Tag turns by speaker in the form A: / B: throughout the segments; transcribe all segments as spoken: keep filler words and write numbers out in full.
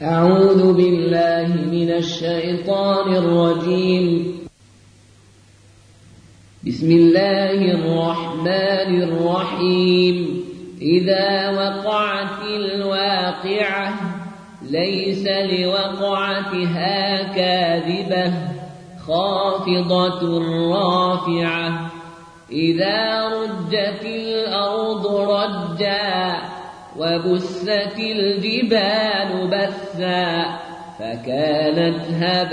A: أعوذ بالله من الشيطان الرجيم. بسم الله الرحمن الرحيم. إذا وقعت الواقعة ليس لوقعتها كاذبة خافضة رافعة إذا رجت الأرض رجا وبست الجبال بثا فكانت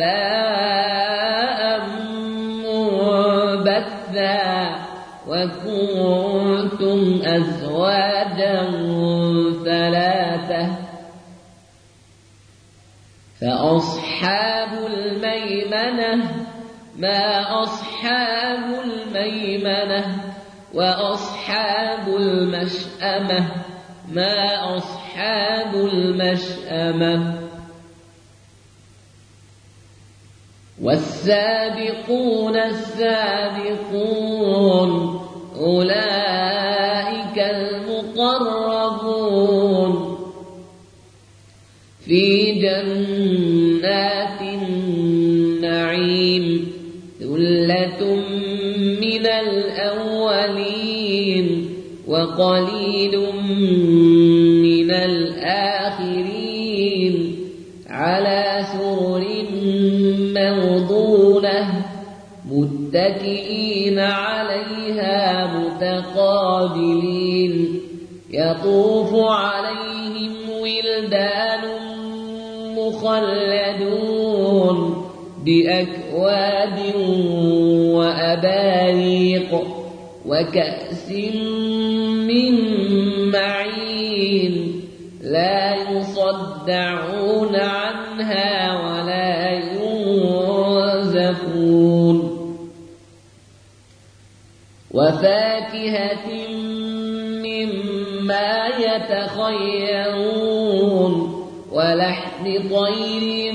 A: هباء منبثا وكنتم أزواجا ثلاثة فأصحاب الميمنة ما أصحاب الميمنة وأصحاب المشأمة ما أصحاب المشأمة والسابقون السابقون أولئك المقربون في جنات النعيم ثلة من الأولين وقليل من الآخرين على سرر موضونة متكئين عليها متقابلين يطوف عليهم ولدان مخلدون بأكواب وأباريق وكأس من معين لا يصدعون عنها ولا ينزفون وفاكهة مما يتخيرون ولحم طير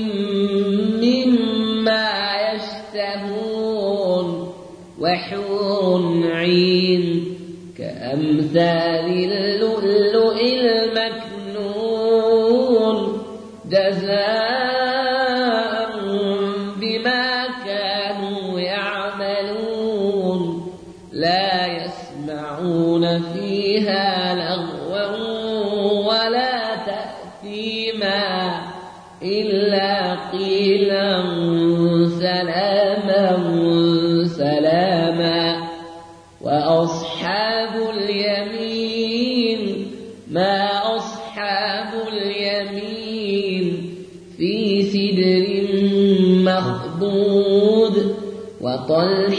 A: مما يشتهون وحور عين كأمثال اللؤلؤ المكنون جزاء بما كانوا يعملون لا يسمعون فيها لغوا ولا تأثيما إلا قيلا سلاما سلاما وأصحاب اليمين ما أصحاب اليمين في سدر مخضود وطلح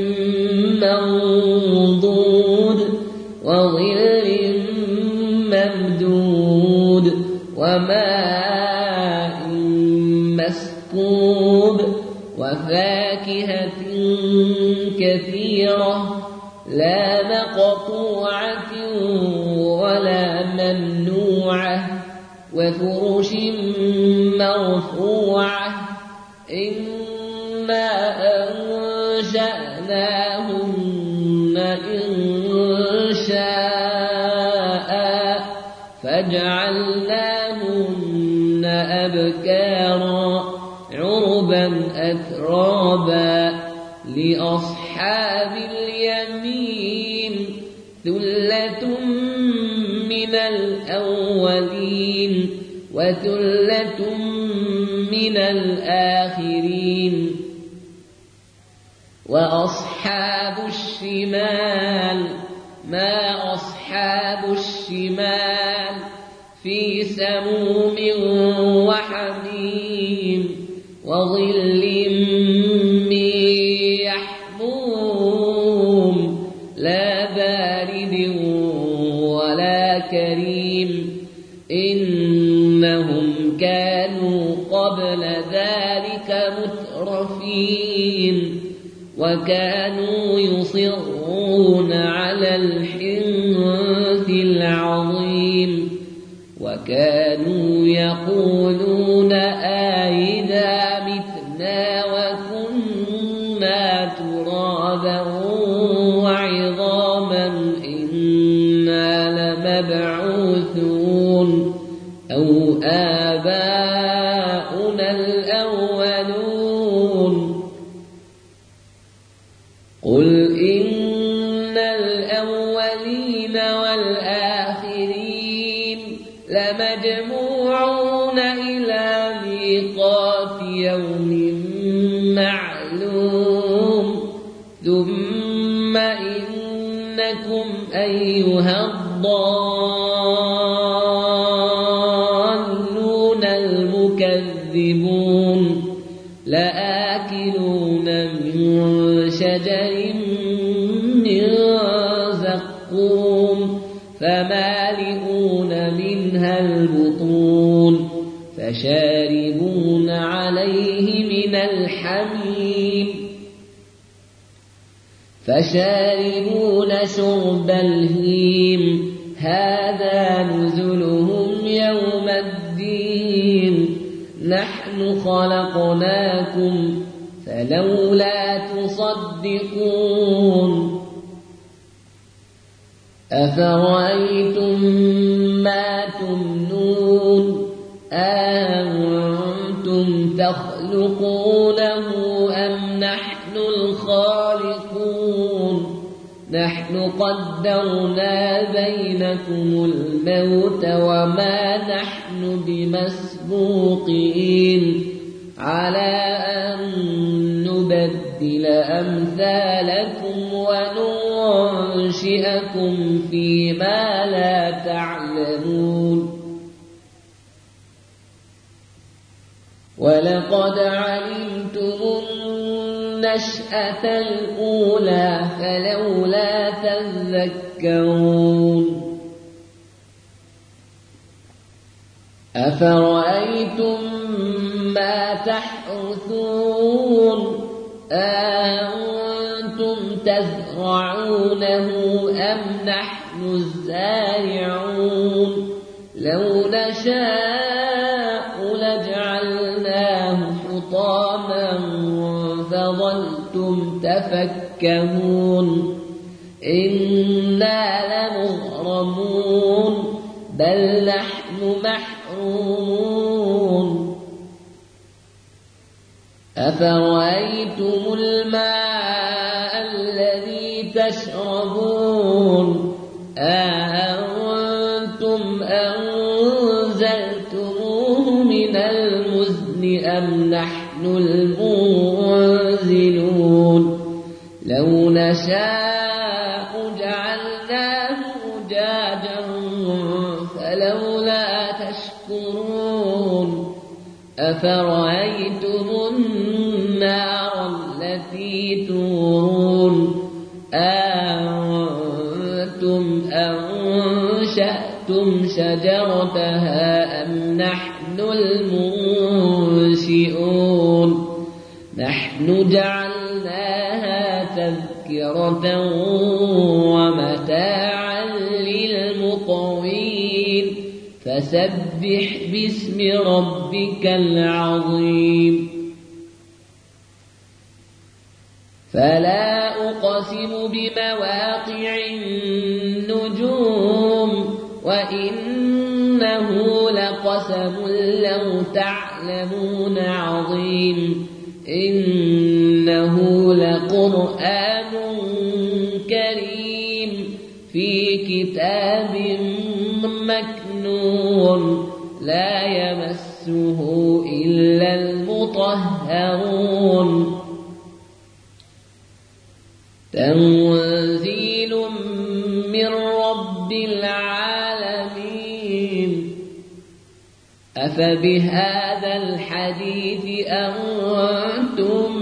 A: منضود وظل ممدود وماء مسكوب وفاكهة كثيرة لا مقطوعة ولا ممنوعة وفرش مرفوعة إنا أنشأناهن إنشاء فجعلناهن أبكارا عربا أترابا لأصحاب اليمين ثلة من الأولين وثلة من الآخرين وأصحاب الشمال ما أصحاب الشمال في سموم وحميم وظل من يحموم لا بارد ولا كريم إنهم كانوا قبل ذلك مترفين وكانوا يصرون على الحنث العظيم وكانوا يقولون أئذا متنا وكنا ترابا وعظاما إنا لمبعوثون أو آباؤنا الأولون قل إن الأولين والآخرين لمجموعون إلى ميقات يوم معلوم ثم إنكم أيها الضالون المكذبون لآكلون من شجر من زقوم فمالئون منها البطون فشاربون عليه من الحميم فشاربون شرب الهيم هذا نزلهم يوم الدين نحن خلقناكم فلولا تصدقون أفرأيتم ما تمنون أأنتم تخلقونه أم نحن الخالقون نحن قدرنا بينكم الموت وما نحن بمسبوقين على أن نبدل أمثالكم وننشئكم فيما لا تعلمون ولقد علمتم النشأة الأولى فلولا تذكرون أفرأيتم ما تحرثون أأنتم تزرعونه أم نحن الزارعون لو نشاء لجعلناه حطاما فظلتم تفكهون إنا لمغرمون بل نحن محرومون أفرأيتم الماء الذي تشربون أأنتم أنزلتموه من المزن أم نحن المنزلون لو نشاء جعلناه أجاجا فلولا تشكرون أفرأيتم النار التي تورون أأنتم أنشأتم شجرتها أم نحن المنشئون نحن جعلناها تذكرة ومتاعا للمقوين فسبح باسم ربك العظيم فلا أقسم بمواقع النجوم وإنه لقسم لو تعلمون عظيم إنه لقرآن كريم في كتاب مكنون لا يمسه إلا المطهرون تنزيل من رب العالمين أفبهذا الحديث أنتم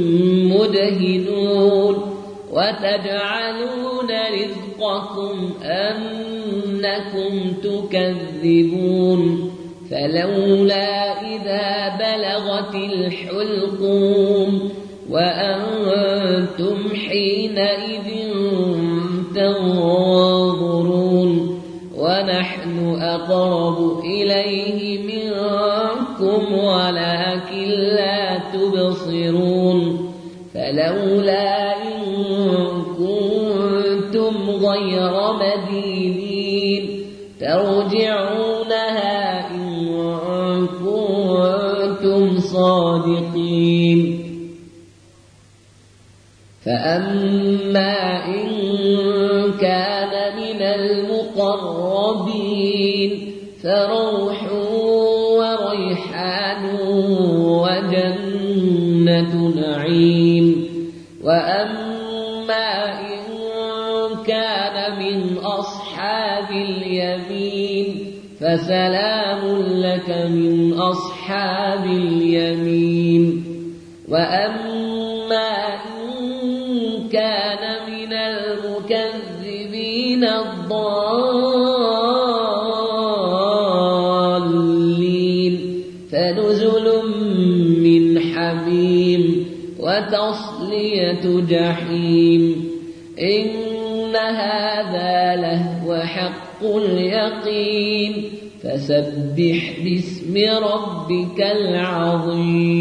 A: مدهنون وتجعلون رزقكم أنكم تكذبون فلولا إذا بلغت الحلقوم وأنتم حينئذ تنظرون ونحن أقرب إليه منكم ولكن لا تبصرون فلولا إن كنتم غير مدينين ترجعونها إن كنتم صادقين فأما إن كان من المقربين فروح وريحان وجنة نعيم وأما إن كان من أصحاب اليمين فسلام لك من أصحاب اليمين وأما إن كان من المكذبين الضالين فنزل من حميم وتصلية جحيم إن هذا لهو حق اليقين فسبح باسم ربك العظيم